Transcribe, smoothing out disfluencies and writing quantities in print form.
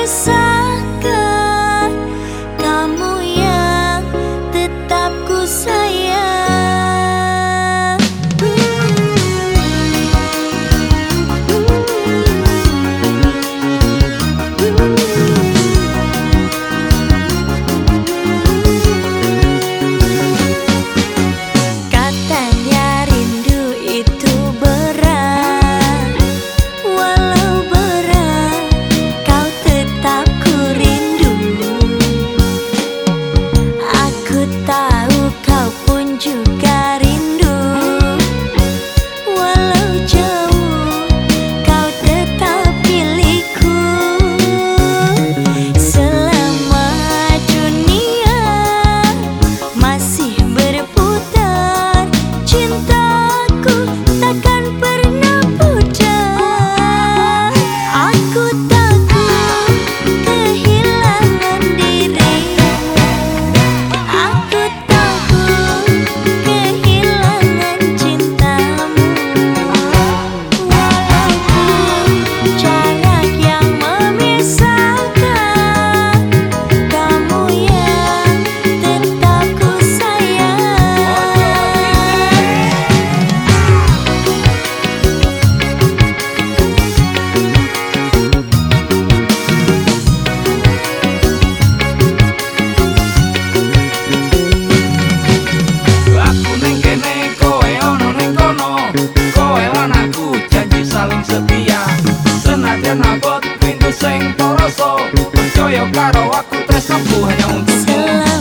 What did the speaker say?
memisahkan, kamu yang tetap ku sayang. Katanya rindu itu berat, walau berat kau tetap ku rindu. Aku tahu kau pun juga rindu, walau jauh kau tetap milikku. Selama dunia masih berputar, cintaku takkan pernah pudar. Aku takut kehilangan dirimu, aku takut kehilangan cintamu. Walaupun jarak yang memisahkan, kamu yang tetap ku sayang. Aku ning kene, kowe ono ning kono. Kowe lan aku janji saling setia. Senajan abot pintu sing toroso, percaya karo aku tresnaku hanya untukmu.